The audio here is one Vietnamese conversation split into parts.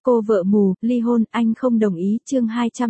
Cô vợ mù, ly hôn, anh không đồng ý, chương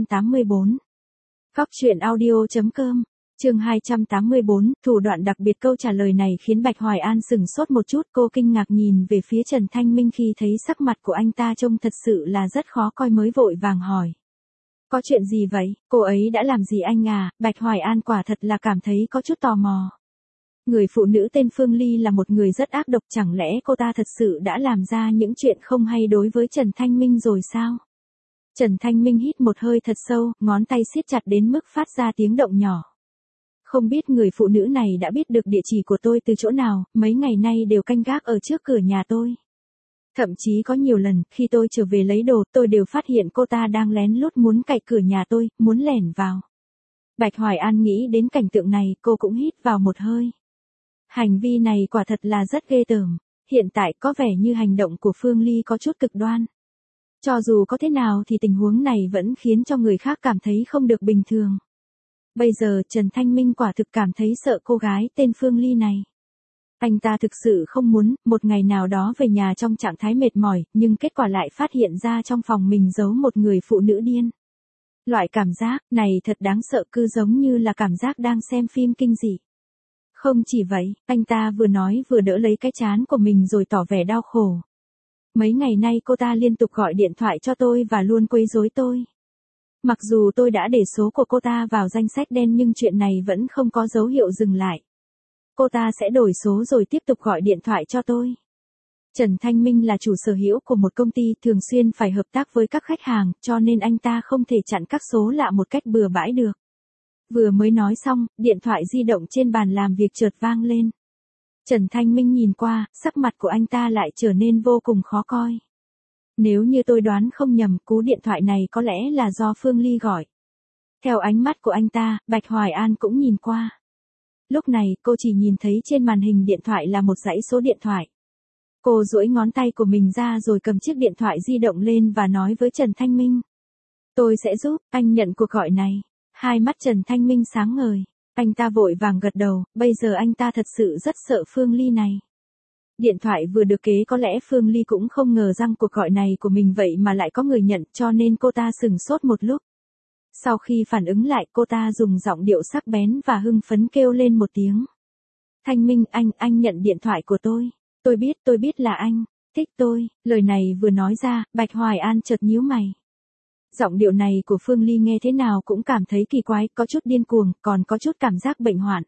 284. Góc truyện audio.com, chương 284, thủ đoạn đặc biệt. Câu trả lời này khiến Bạch Hoài An sửng sốt một chút, cô kinh ngạc nhìn về phía Trần Thanh Minh khi thấy sắc mặt của anh ta trông thật sự là rất khó coi mới vội vàng hỏi. Có chuyện gì vậy, cô ấy đã làm gì anh à? Bạch Hoài An quả thật là cảm thấy có chút tò mò. Người phụ nữ tên Phương Ly là một người rất ác độc, chẳng lẽ cô ta thật sự đã làm ra những chuyện không hay đối với Trần Thanh Minh rồi sao? Trần Thanh Minh hít một hơi thật sâu, ngón tay siết chặt đến mức phát ra tiếng động nhỏ. Không biết người phụ nữ này đã biết được địa chỉ của tôi từ chỗ nào, mấy ngày nay đều canh gác ở trước cửa nhà tôi. Thậm chí có nhiều lần, khi tôi trở về lấy đồ, tôi đều phát hiện cô ta đang lén lút muốn cạy cửa nhà tôi, muốn lẻn vào. Bạch Hoài An nghĩ đến cảnh tượng này, cô cũng hít vào một hơi. Hành vi này quả thật là rất ghê tởm. Hiện tại có vẻ như hành động của Phương Ly có chút cực đoan. Cho dù có thế nào thì tình huống này vẫn khiến cho người khác cảm thấy không được bình thường. Bây giờ Trần Thanh Minh quả thực cảm thấy sợ cô gái tên Phương Ly này. Anh ta thực sự không muốn một ngày nào đó về nhà trong trạng thái mệt mỏi, nhưng kết quả lại phát hiện ra trong phòng mình giấu một người phụ nữ điên. Loại cảm giác này thật đáng sợ, cứ giống như là cảm giác đang xem phim kinh dị. Không chỉ vậy, anh ta vừa nói vừa đỡ lấy cái trán của mình rồi tỏ vẻ đau khổ. Mấy ngày nay cô ta liên tục gọi điện thoại cho tôi và luôn quấy rối tôi. Mặc dù tôi đã để số của cô ta vào danh sách đen nhưng chuyện này vẫn không có dấu hiệu dừng lại. Cô ta sẽ đổi số rồi tiếp tục gọi điện thoại cho tôi. Trần Thanh Minh là chủ sở hữu của một công ty thường xuyên phải hợp tác với các khách hàng, cho nên anh ta không thể chặn các số lạ một cách bừa bãi được. Vừa mới nói xong, điện thoại di động trên bàn làm việc chợt vang lên. Trần Thanh Minh nhìn qua, sắc mặt của anh ta lại trở nên vô cùng khó coi. Nếu như tôi đoán không nhầm, cú điện thoại này có lẽ là do Phương Ly gọi. Theo ánh mắt của anh ta, Bạch Hoài An cũng nhìn qua. Lúc này, cô chỉ nhìn thấy trên màn hình điện thoại là một dãy số điện thoại. Cô duỗi ngón tay của mình ra rồi cầm chiếc điện thoại di động lên và nói với Trần Thanh Minh. Tôi sẽ giúp anh nhận cuộc gọi này. Hai mắt Trần Thanh Minh sáng ngời. Anh ta vội vàng gật đầu, bây giờ anh ta thật sự rất sợ Phương Ly này. Điện thoại vừa được kế, có lẽ Phương Ly cũng không ngờ rằng cuộc gọi này của mình vậy mà lại có người nhận, cho nên cô ta sửng sốt một lúc. Sau khi phản ứng lại, cô ta dùng giọng điệu sắc bén và hưng phấn kêu lên một tiếng. Thanh Minh, anh nhận điện thoại của tôi. Tôi biết là anh thích tôi. Lời này vừa nói ra, Bạch Hoài An chợt nhíu mày. Giọng điệu này của Phương Ly nghe thế nào cũng cảm thấy kỳ quái, có chút điên cuồng, còn có chút cảm giác bệnh hoạn.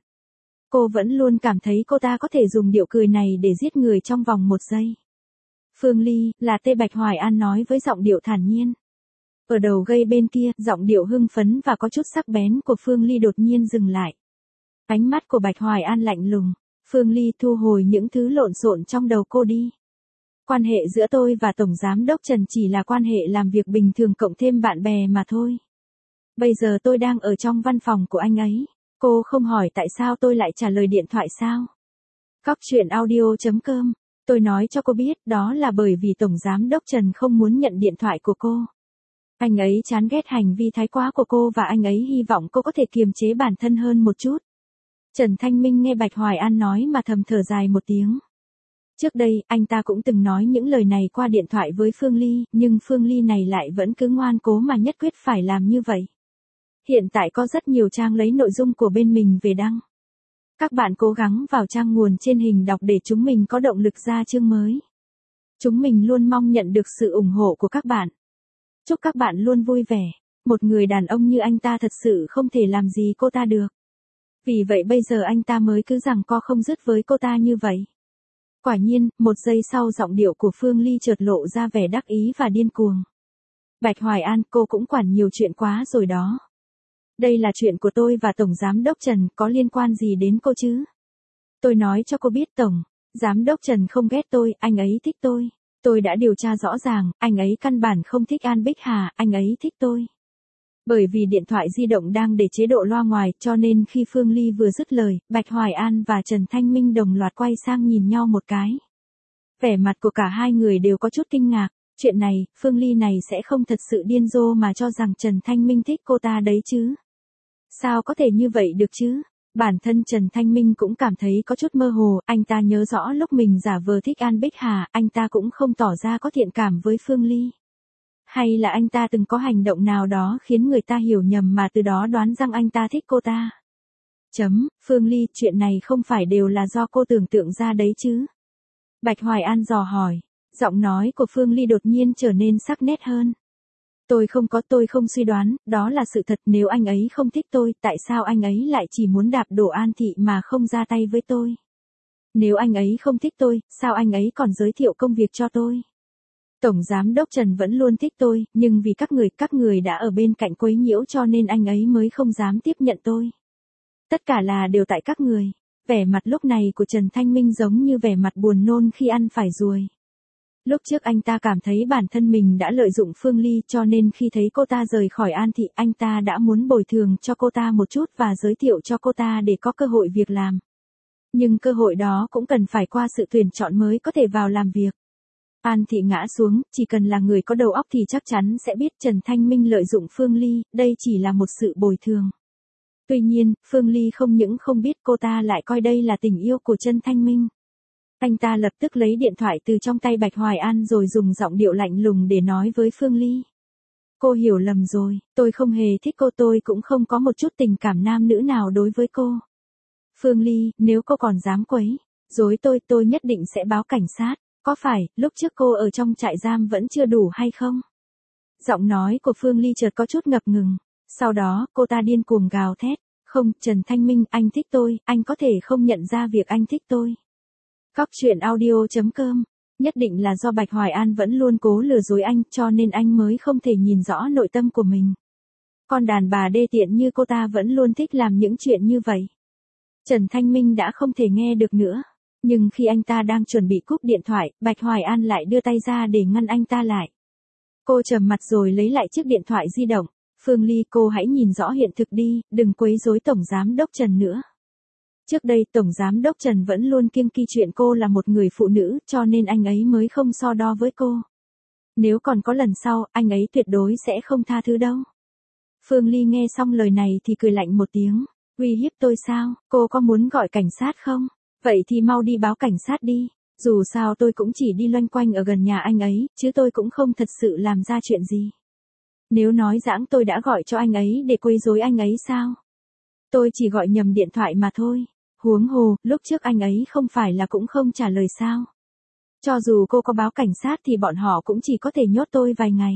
Cô vẫn luôn cảm thấy cô ta có thể dùng điệu cười này để giết người trong vòng một giây. Phương Ly, là tên. Bạch Hoài An nói với giọng điệu thản nhiên. Ở đầu gây bên kia, giọng điệu hưng phấn và có chút sắc bén của Phương Ly đột nhiên dừng lại. Ánh mắt của Bạch Hoài An lạnh lùng. Phương Ly, thu hồi những thứ lộn xộn trong đầu cô đi. Quan hệ giữa tôi và Tổng Giám đốc Trần chỉ là quan hệ làm việc bình thường cộng thêm bạn bè mà thôi. Bây giờ tôi đang ở trong văn phòng của anh ấy. Cô không hỏi tại sao tôi lại trả lời điện thoại sao? Góc truyện audio.com, tôi nói cho cô biết đó là bởi vì Tổng Giám đốc Trần không muốn nhận điện thoại của cô. Anh ấy chán ghét hành vi thái quá của cô và anh ấy hy vọng cô có thể kiềm chế bản thân hơn một chút. Trần Thanh Minh nghe Bạch Hoài An nói mà thầm thở dài một tiếng. Trước đây, anh ta cũng từng nói những lời này qua điện thoại với Phương Ly, nhưng Phương Ly này lại vẫn cứ ngoan cố mà nhất quyết phải làm như vậy. Hiện tại có rất nhiều trang lấy nội dung của bên mình về đăng. Các bạn cố gắng vào trang nguồn trên hình đọc để chúng mình có động lực ra chương mới. Chúng mình luôn mong nhận được sự ủng hộ của các bạn. Chúc các bạn luôn vui vẻ. Một người đàn ông như anh ta thật sự không thể làm gì cô ta được. Vì vậy bây giờ anh ta mới cứ giằng co không dứt với cô ta như vậy. Quả nhiên, một giây sau giọng điệu của Phương Ly chợt lộ ra vẻ đắc ý và điên cuồng. Bạch Hoài An, cô cũng quản nhiều chuyện quá rồi đó. Đây là chuyện của tôi và Tổng Giám đốc Trần, có liên quan gì đến cô chứ? Tôi nói cho cô biết Tổng Giám đốc Trần không ghét tôi, anh ấy thích tôi. Tôi đã điều tra rõ ràng, anh ấy căn bản không thích An Bích Hà, anh ấy thích tôi. Bởi vì điện thoại di động đang để chế độ loa ngoài, cho nên khi Phương Ly vừa dứt lời, Bạch Hoài An và Trần Thanh Minh đồng loạt quay sang nhìn nhau một cái. Vẻ mặt của cả hai người đều có chút kinh ngạc. Chuyện này, Phương Ly này sẽ không thật sự điên rồ mà cho rằng Trần Thanh Minh thích cô ta đấy chứ? Sao có thể như vậy được chứ? Bản thân Trần Thanh Minh cũng cảm thấy có chút mơ hồ, anh ta nhớ rõ lúc mình giả vờ thích An Bích Hà, anh ta cũng không tỏ ra có thiện cảm với Phương Ly. Hay là anh ta từng có hành động nào đó khiến người ta hiểu nhầm mà từ đó đoán rằng anh ta thích cô ta? Phương Ly, chuyện này không phải đều là do cô tưởng tượng ra đấy chứ? Bạch Hoài An dò hỏi. Giọng nói của Phương Ly đột nhiên trở nên sắc nét hơn. Tôi không suy đoán, đó là sự thật. Nếu anh ấy không thích tôi, tại sao anh ấy lại chỉ muốn đạp đổ An Thị mà không ra tay với tôi? Nếu anh ấy không thích tôi, sao anh ấy còn giới thiệu công việc cho tôi? Tổng Giám đốc Trần vẫn luôn thích tôi, nhưng vì các người đã ở bên cạnh quấy nhiễu cho nên anh ấy mới không dám tiếp nhận tôi. Tất cả là đều tại các người. Vẻ mặt lúc này của Trần Thanh Minh giống như vẻ mặt buồn nôn khi ăn phải ruồi. Lúc trước anh ta cảm thấy bản thân mình đã lợi dụng Phương Ly cho nên khi thấy cô ta rời khỏi An Thị anh ta đã muốn bồi thường cho cô ta một chút và giới thiệu cho cô ta để có cơ hội việc làm. Nhưng cơ hội đó cũng cần phải qua sự tuyển chọn mới có thể vào làm việc. An Thị ngã xuống, chỉ cần là người có đầu óc thì chắc chắn sẽ biết Trần Thanh Minh lợi dụng Phương Ly, đây chỉ là một sự bồi thường. Tuy nhiên, Phương Ly không những không biết cô ta lại coi đây là tình yêu của Trần Thanh Minh. Anh ta lập tức lấy điện thoại từ trong tay Bạch Hoài An rồi dùng giọng điệu lạnh lùng để nói với Phương Ly. Cô hiểu lầm rồi, tôi không hề thích cô, tôi cũng không có một chút tình cảm nam nữ nào đối với cô. Phương Ly, nếu cô còn dám quấy rối tôi nhất định sẽ báo cảnh sát. Có phải, lúc trước cô ở trong trại giam vẫn chưa đủ hay không? Giọng nói của Phương Ly chợt có chút ngập ngừng. Sau đó, cô ta điên cuồng gào thét. Không, Trần Thanh Minh, anh thích tôi, anh có thể không nhận ra việc anh thích tôi. Cóc truyện audio.com. Nhất định là do Bạch Hoài An vẫn luôn cố lừa dối anh cho nên anh mới không thể nhìn rõ nội tâm của mình. Con đàn bà đê tiện như cô ta vẫn luôn thích làm những chuyện như vậy. Trần Thanh Minh đã không thể nghe được nữa. Nhưng khi anh ta đang chuẩn bị cúp điện thoại, Bạch Hoài An lại đưa tay ra để ngăn anh ta lại. Cô trầm mặt rồi lấy lại chiếc điện thoại di động. Phương Ly, cô hãy nhìn rõ hiện thực đi, đừng quấy rối Tổng Giám đốc Trần nữa. Trước đây Tổng Giám đốc Trần vẫn luôn kiêng kỵ chuyện cô là một người phụ nữ cho nên anh ấy mới không so đo với cô. Nếu còn có lần sau, anh ấy tuyệt đối sẽ không tha thứ đâu. Phương Ly nghe xong lời này thì cười lạnh một tiếng. Uy hiếp tôi sao, cô có muốn gọi cảnh sát không? Vậy thì mau đi báo cảnh sát đi. Dù sao tôi cũng chỉ đi loanh quanh ở gần nhà anh ấy, chứ tôi cũng không thật sự làm ra chuyện gì. Nếu nói giỡn tôi đã gọi cho anh ấy để quấy rối anh ấy sao? Tôi chỉ gọi nhầm điện thoại mà thôi. Huống hồ, lúc trước anh ấy không phải là cũng không trả lời sao? Cho dù cô có báo cảnh sát thì bọn họ cũng chỉ có thể nhốt tôi vài ngày.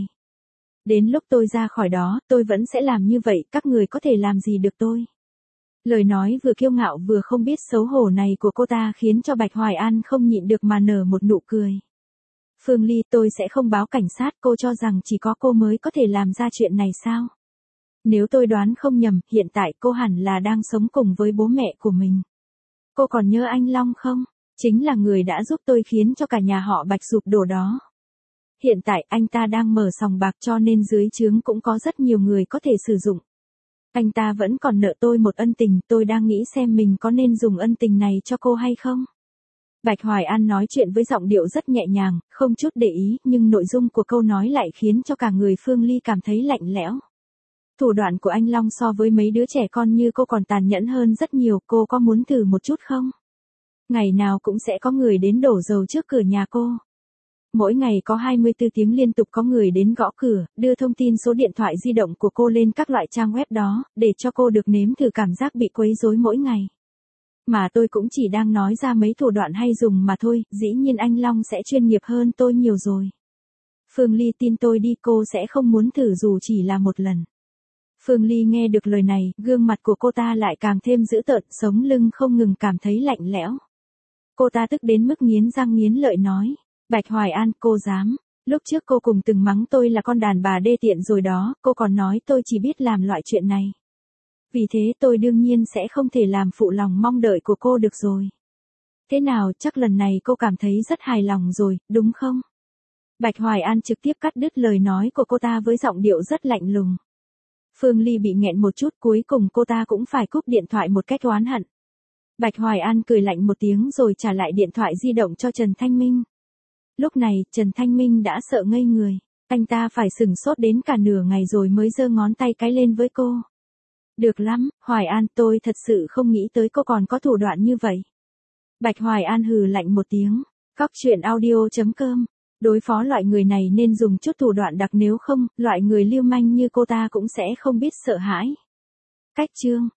Đến lúc tôi ra khỏi đó, tôi vẫn sẽ làm như vậy, các người có thể làm gì được tôi? Lời nói vừa kiêu ngạo vừa không biết xấu hổ này của cô ta khiến cho Bạch Hoài An không nhịn được mà nở một nụ cười. Phương Ly, tôi sẽ không báo cảnh sát, cô cho rằng chỉ có cô mới có thể làm ra chuyện này sao? Nếu tôi đoán không nhầm, hiện tại cô hẳn là đang sống cùng với bố mẹ của mình. Cô còn nhớ anh Long không? Chính là người đã giúp tôi khiến cho cả nhà họ Bạch sụp đổ đó. Hiện tại anh ta đang mở sòng bạc cho nên dưới trướng cũng có rất nhiều người có thể sử dụng. Anh ta vẫn còn nợ tôi một ân tình, tôi đang nghĩ xem mình có nên dùng ân tình này cho cô hay không. Bạch Hoài An nói chuyện với giọng điệu rất nhẹ nhàng, không chút để ý, nhưng nội dung của câu nói lại khiến cho cả người Phương Ly cảm thấy lạnh lẽo. Thủ đoạn của anh Long so với mấy đứa trẻ con như cô còn tàn nhẫn hơn rất nhiều, cô có muốn thử một chút không? Ngày nào cũng sẽ có người đến đổ dầu trước cửa nhà cô. Mỗi ngày có 24 tiếng liên tục có người đến gõ cửa, đưa thông tin số điện thoại di động của cô lên các loại trang web đó, để cho cô được nếm thử cảm giác bị quấy rối mỗi ngày. Mà tôi cũng chỉ đang nói ra mấy thủ đoạn hay dùng mà thôi, dĩ nhiên anh Long sẽ chuyên nghiệp hơn tôi nhiều rồi. Phương Ly, tin tôi đi, cô sẽ không muốn thử dù chỉ là một lần. Phương Ly nghe được lời này, gương mặt của cô ta lại càng thêm dữ tợn, sống lưng không ngừng cảm thấy lạnh lẽo. Cô ta tức đến mức nghiến răng nghiến lợi nói. Bạch Hoài An, cô dám. Lúc trước cô cùng từng mắng tôi là con đàn bà đê tiện rồi đó, cô còn nói tôi chỉ biết làm loại chuyện này. Vì thế tôi đương nhiên sẽ không thể làm phụ lòng mong đợi của cô được rồi. Thế nào, chắc lần này cô cảm thấy rất hài lòng rồi, đúng không? Bạch Hoài An trực tiếp cắt đứt lời nói của cô ta với giọng điệu rất lạnh lùng. Phương Ly bị nghẹn một chút, cuối cùng cô ta cũng phải cúp điện thoại một cách oán hận. Bạch Hoài An cười lạnh một tiếng rồi trả lại điện thoại di động cho Trần Thanh Minh. Lúc này, Trần Thanh Minh đã sợ ngây người. Anh ta phải sửng sốt đến cả nửa ngày rồi mới giơ ngón tay cái lên với cô. Được lắm, Hoài An, tôi thật sự không nghĩ tới cô còn có thủ đoạn như vậy. Bạch Hoài An hừ lạnh một tiếng. Cóc truyện audio.com Đối phó loại người này nên dùng chút thủ đoạn đặc, nếu không, loại người lưu manh như cô ta cũng sẽ không biết sợ hãi. Cách chương